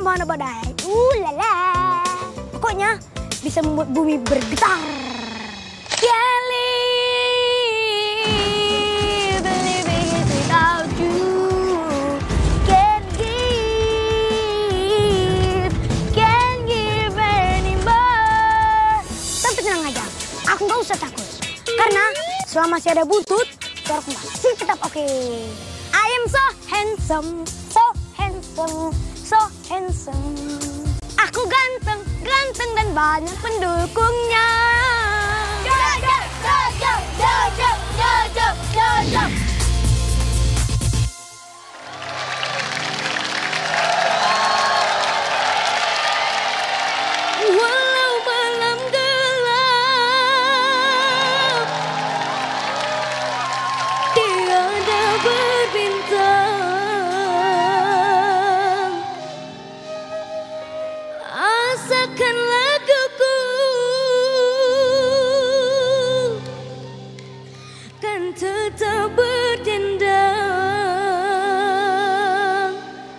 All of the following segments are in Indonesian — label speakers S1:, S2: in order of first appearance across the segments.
S1: mana badai. Lala. Pokoknya bisa membuat bumi bergetar. Kelly, believing it without you. Can't give anymore. Tapi tenang aja, aku nggak usah takut. Karena selama masih ada butut, suaraku masih tetap oke. I am so handsome, so handsome, so handsome. Aku ganteng, ganteng dan banyak pendukungnya. Jojo, Jojo, Jojo, Jojo, Jojo. Walau malam gelap, tiada berbintang. Asakan laguku kan tetap berdendang,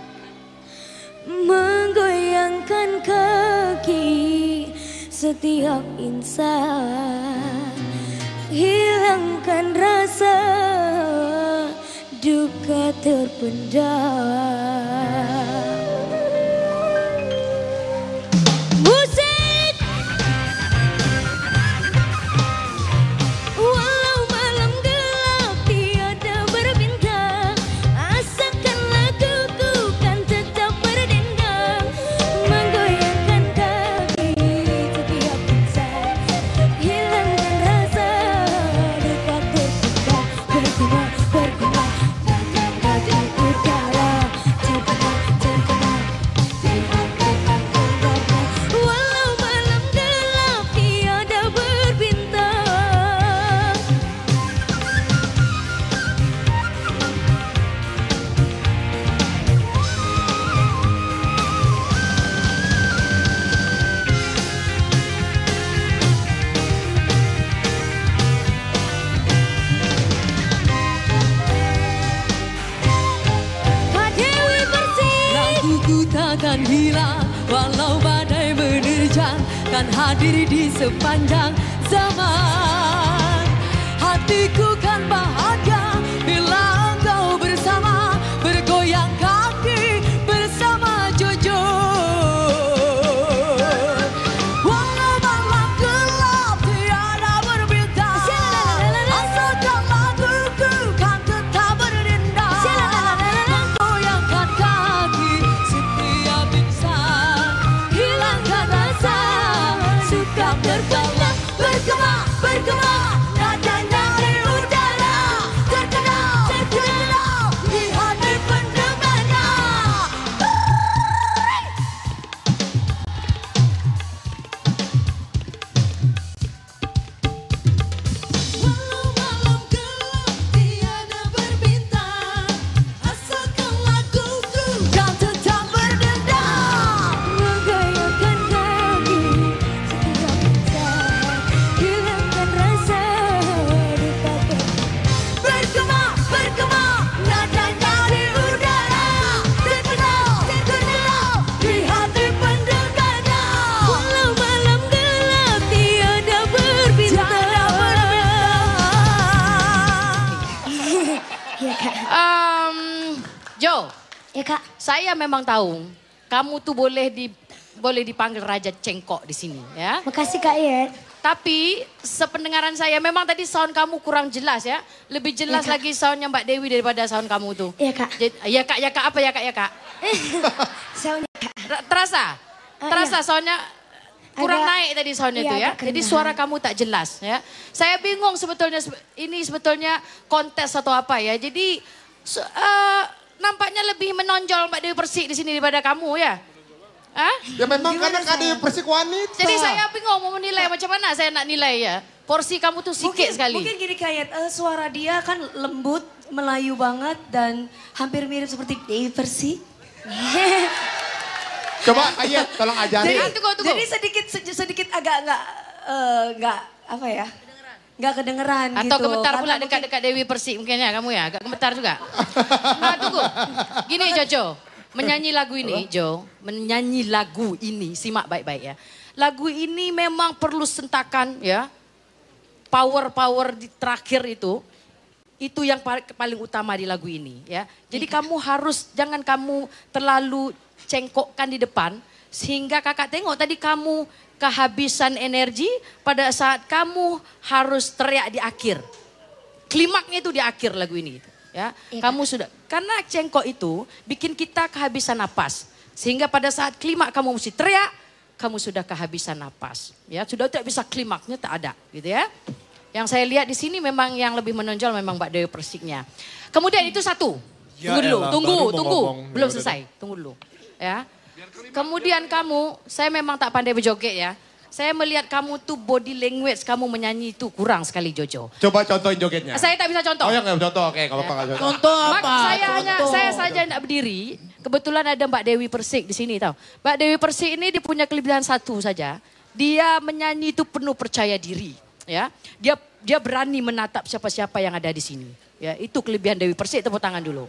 S1: menggoyangkan kaki setiap insan, hilangkan rasa duka terpendam.
S2: Takkan hilang walau badai menerjang, kan hadir di sepanjang zaman. Hatiku kan bahagia bila engkau bersama, bergoyang kaki bersama Jojo. Walau malam gelap tiada berbintang, asalkan laguku kan tetap berdendang, menggoyangkan kaki setiap insan, hilangkan rasa suka bergema, bergema, bergema. Nadanya di udara terkenal, terkenal di hati pendengarnya. Walau malam gelap tiada berbintang, asalkan laguku kan tetap berdendang, menggoyangkan kaki setiap insan, hilangkan rasa duka bergema, bergema. Nadanya di udara terkenal, terkenal di hati pendengarnya. Walau malam gelap tiada berbintang, tiada berbintang.
S1: Ya kak.
S3: Jo,
S1: Ya kak.
S3: saya memang tahu kamu tuh boleh dipanggil Raja Cengkok di sini ya.
S1: Makasih kak ya.
S3: Tapi sependengaran saya memang tadi sound kamu kurang jelas ya. Lebih jelas
S1: Ya, Kak.
S3: lagi soundnya Mbak Dewi daripada sound kamu tuh.
S1: Iya kak.
S3: Ya kak, ya kak, apa ya kak, ya kak?
S1: Soundnya kak.
S3: Terasa? Terasa soundnya kurang
S1: Agak-
S3: naik tadi soundnya
S1: iya,
S3: tuh ya.
S1: agak
S3: Jadi
S1: kerendahan.
S3: suara kamu tak jelas ya. Saya bingung sebetulnya ini sebetulnya kontes atau apa ya. Jadi nampaknya lebih menonjol Mbak Dewi Persik di sini daripada kamu ya. Hah?
S4: Ya memang karena Kak Persik wanita.
S3: Jadi saya bingung mau menilai macam mana saya nak nilai ya. Porsi kamu tuh sikit sekali.
S2: Mungkin gini kayak suara dia kan lembut, Melayu banget dan hampir mirip seperti Dewi Persik.
S4: Coba Ayat tolong ajari.
S3: Tunggu.
S2: Jadi sedikit agak nggak apa ya? Nggak kedengeran
S3: Atau
S2: gitu.
S3: gemetar pula
S2: Karena
S3: dekat-dekat Dewi Persik mungkin ya kamu ya. Agak gemetar juga. Nah tunggu. Gini Jojo. menyanyi lagu ini, Jo, menyanyi lagu ini, simak baik-baik ya. Lagu ini memang perlu sentakan ya, power di terakhir itu yang paling utama di lagu ini ya. Jadi kamu harus, jangan kamu terlalu cengkokkan di depan, sehingga kakak tengok tadi kamu kehabisan energi pada saat kamu harus teriak di akhir. Klimaknya itu di akhir lagu ini. Ya, kamu sudah, karena cengkok itu bikin kita kehabisan napas. Sehingga pada saat klimak kamu mesti teriak, kamu sudah kehabisan napas. Ya, sudah tidak bisa klimaknya, tak ada gitu ya. Yang saya lihat di sini memang yang lebih menonjol memang Mbak Dewi Persiknya. Kemudian itu satu.
S5: Ya
S3: Tunggu dulu, tunggu. Belum
S5: Ya
S3: selesai, tunggu dulu. Ya. Kemudian kamu, saya memang tak pandai berjoget ya. Saya melihat kamu tuh body language kamu menyanyi itu kurang sekali Jojo.
S4: Coba contohin jogetnya.
S3: Saya tak bisa contoh.
S4: Oh ya nggak contoh, oke kalau apa nggak contoh.
S5: Contoh apa?
S3: Saya saja tidak berdiri. Kebetulan ada Mbak Dewi Persik di sini tahu. Mbak Dewi Persik ini dia punya kelebihan satu saja. Dia menyanyi itu penuh percaya diri. Ya, dia berani menatap siapa-siapa yang ada di sini. Ya, itu kelebihan Dewi Persik. Tepuk tangan dulu.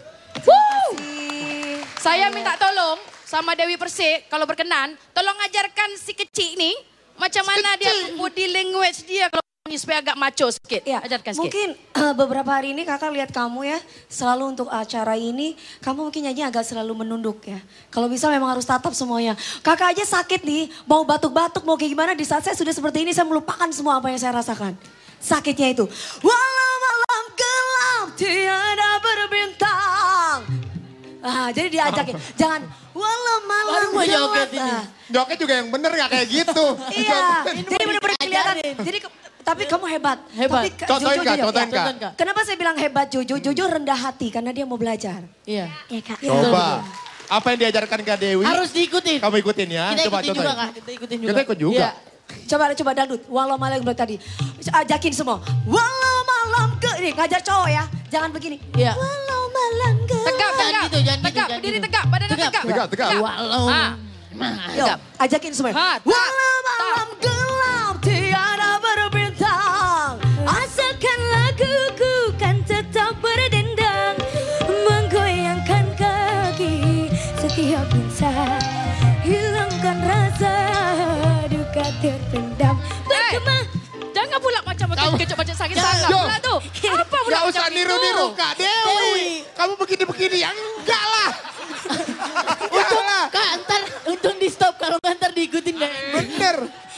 S3: Saya minta tolong sama Dewi Persik kalau berkenan, tolong ajarkan si kecil ini macam mana dia body language dia kalau nyanyi supaya agak macho sedikit.
S2: Ya,
S3: ajarkan sedikit.
S2: mungkin beberapa hari ini kakak lihat kamu ya, selalu untuk acara ini, kamu mungkin nyanyi agak selalu menunduk ya. Kalau bisa memang harus tatap semuanya. Kakak aja sakit nih, mau batuk-batuk, mau kayak gimana, di saat saya sudah seperti ini, saya melupakan semua apa yang saya rasakan. Sakitnya itu. Walau malam gelap tiada berbintang. Jadi diajakin, jangan walau malam
S5: Baru mau
S2: gelap.
S5: joget ini.
S4: Joget juga yang bener nggak kayak gitu.
S2: Iya, jadi benar-benar kelihatan. Jadi tapi kamu hebat.
S5: Hebat.
S2: Tapi,
S4: Contohin
S2: Jojo
S4: Kak,
S2: juga.
S4: contohin
S2: Ya.
S4: Kak.
S2: Kenapa saya bilang hebat Jojo? Jojo rendah hati karena dia mau belajar.
S5: Iya.
S1: Ya kak.
S4: Coba. Apa yang diajarkan Kak Dewi?
S5: Harus diikutin.
S4: Kamu ikutin ya.
S5: Kita
S4: Coba
S5: ikutin juga
S4: contohin.
S5: Kak, kita ikutin juga.
S4: Kita ikut juga.
S5: Iya.
S2: Coba dangdut. Walau malam gelap tadi. Ajakin semua. Walau malam gelap. Nih ngajar cowok ya. Jangan begini.
S5: Iya.
S2: Walau malam gelap.
S3: Tegap,
S5: Jangan
S3: tegap.
S5: gitu, jangan gitu,
S3: Tegap,
S5: jangan
S3: berdiri
S5: gitu.
S3: tegap, badannya tegap.
S4: Tegap.
S5: Walau.
S3: Ah.
S2: Yo, ajakin semua.
S3: Ha, tak,
S2: Walau malam gelap tiada berbintang. Asalkan laguku kan tetap berdendang.
S1: Menggoyangkan kaki setiap insan. Hilangkan rasa duka terpendam. Bergema.
S3: Jangan pula macam kecok macam sakit sangat
S4: Yo.
S3: pula tu. Apa pula
S4: Gak
S3: macam
S4: usah
S3: itu?
S4: niru-niru Kak Dewi. Kamu begini-begini ya enggak lah. Enggak lah.
S5: Kak, ntar untung di stop kalau nggak ntar diikutin gak.
S4: Bener.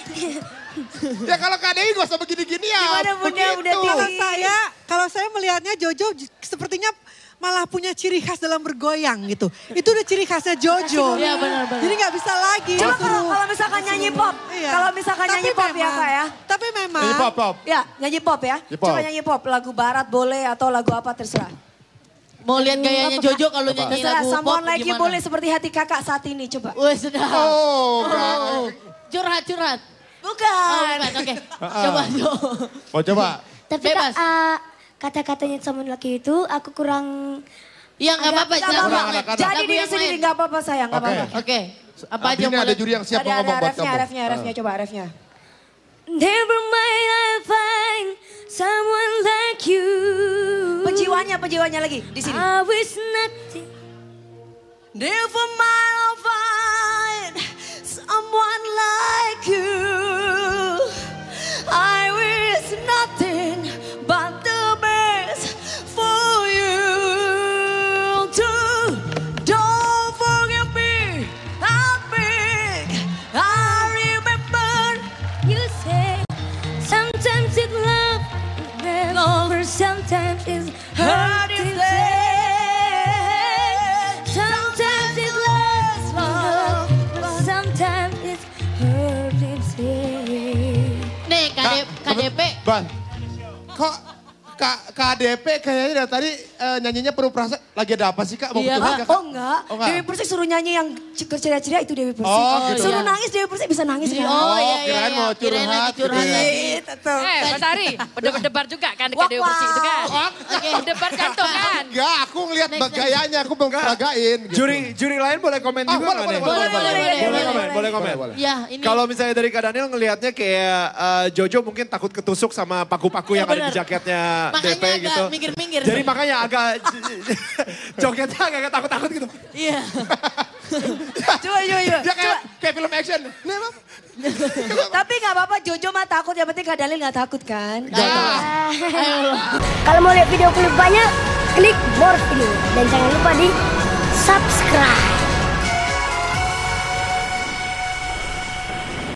S4: Ya kalau Kak Dewi gak usah begini-gini ya.
S2: Gimana Bunda
S4: begitu.
S6: Kalau saya melihatnya Jojo sepertinya malah punya ciri khas dalam bergoyang gitu. Itu udah ciri khasnya Jojo.
S5: Iya, benar-benar.
S6: Jadi nggak bisa lagi.
S2: Coba
S6: suruh-
S2: kalau misalkan nyanyi pop.
S6: Iya.
S2: Kalau misalkan
S6: Tapi
S2: nyanyi pop ya
S6: memang-
S2: Kak ya.
S6: Tapi memang.
S4: Ini pop.
S2: Ya, nyanyi pop ya.
S4: Nyanyi pop.
S2: Coba nyanyi pop, lagu barat boleh atau lagu apa terserah.
S5: Mau lihat gayanya Jojo kalau nyanyi
S2: Terserah,
S5: lagu pop
S2: someone like you
S5: gimana?
S2: boleh seperti hati kakak saat ini, coba.
S5: Wah, sedap.
S4: Oh, enggak.
S5: Curhat.
S2: Bukan.
S5: Oh, oke. Coba, Jo.
S4: Mau coba?
S1: Tapi
S5: Bebas.
S1: kata-katanya sama laki itu aku kurang.
S5: Iya, nggak apa-apa.
S2: Nggak
S5: lagu-
S2: apa-apa.
S4: anak-anak.
S2: Jadi
S5: lagu
S2: diri
S5: yang
S2: sendiri
S5: lain.
S2: nggak apa-apa sayang, nggak
S4: Oke.
S2: apa-apa.
S5: Oke. Apa
S4: Abis
S5: aja
S4: ini
S5: mau
S4: ada juri yang siap
S2: Ada
S4: ngomong buat kamu.
S2: refnya, coba refnya.
S1: Never mind I find someone like you.
S2: Penjiwanya lagi di sini.
S1: I wish nothing.
S2: Never mind I'll find someone like you. I wish nothing but the best for you too. Don't forget me. I beg. I remember
S1: You say sometimes it's love, never. Sometimes it's hurt instead. Sometimes it's love, but sometimes it's hurt instead.
S5: Nih, KDP.
S4: Ban, kok KDP kayaknya dari tadi nyanyinya penuh perasaan. Lagi ada apa sih Kak? Mau
S5: Iya,
S4: betulin
S5: Kak.
S4: nggak,
S2: Oh enggak.
S4: Oh, enggak.
S2: Dewi Persik suruh nyanyi yang ceria-ceria itu Dewi Persik.
S4: Oh, gitu.
S2: Suruh
S5: iya.
S2: nangis Dewi Persik bisa nangis kan?
S5: Oh, iya, iya.
S4: kirain mau
S5: Kirain lagi
S4: curhat gitu ya.
S5: curhat.
S3: Mas Ari, berdebar juga kan dekat Dewi Persik itu kan. Berdebar jantung kan.
S4: Enggak, aku ngeliat gayanya, aku belum peragain. Gitu.
S7: Juri lain boleh komen
S4: Ah,
S7: juga
S4: boleh,
S7: nggak nih?
S4: boleh,
S7: Boleh komen, boleh komen.
S4: Boleh.
S5: Ya, ini.
S7: Kalau misalnya dari Kak Daniel ngelihatnya kayak Jojo mungkin takut ketusuk sama paku-paku yang ada di
S5: benar.
S7: jaketnya
S5: Makanya
S7: DP
S5: agak
S7: gitu.
S5: minggir-minggir. mikir.
S7: Jadi makanya agak jogetnya agak takut-takut gitu.
S5: Iya.
S2: Coba.
S4: Dia kayak film action. Nih, Mam.
S2: Tapi gak apa-apa, Jojo mah takut, yang penting Kak Daniel gak takut kan?
S1: Kalau mau lihat video klip banyak, klik more video. Dan jangan lupa di subscribe.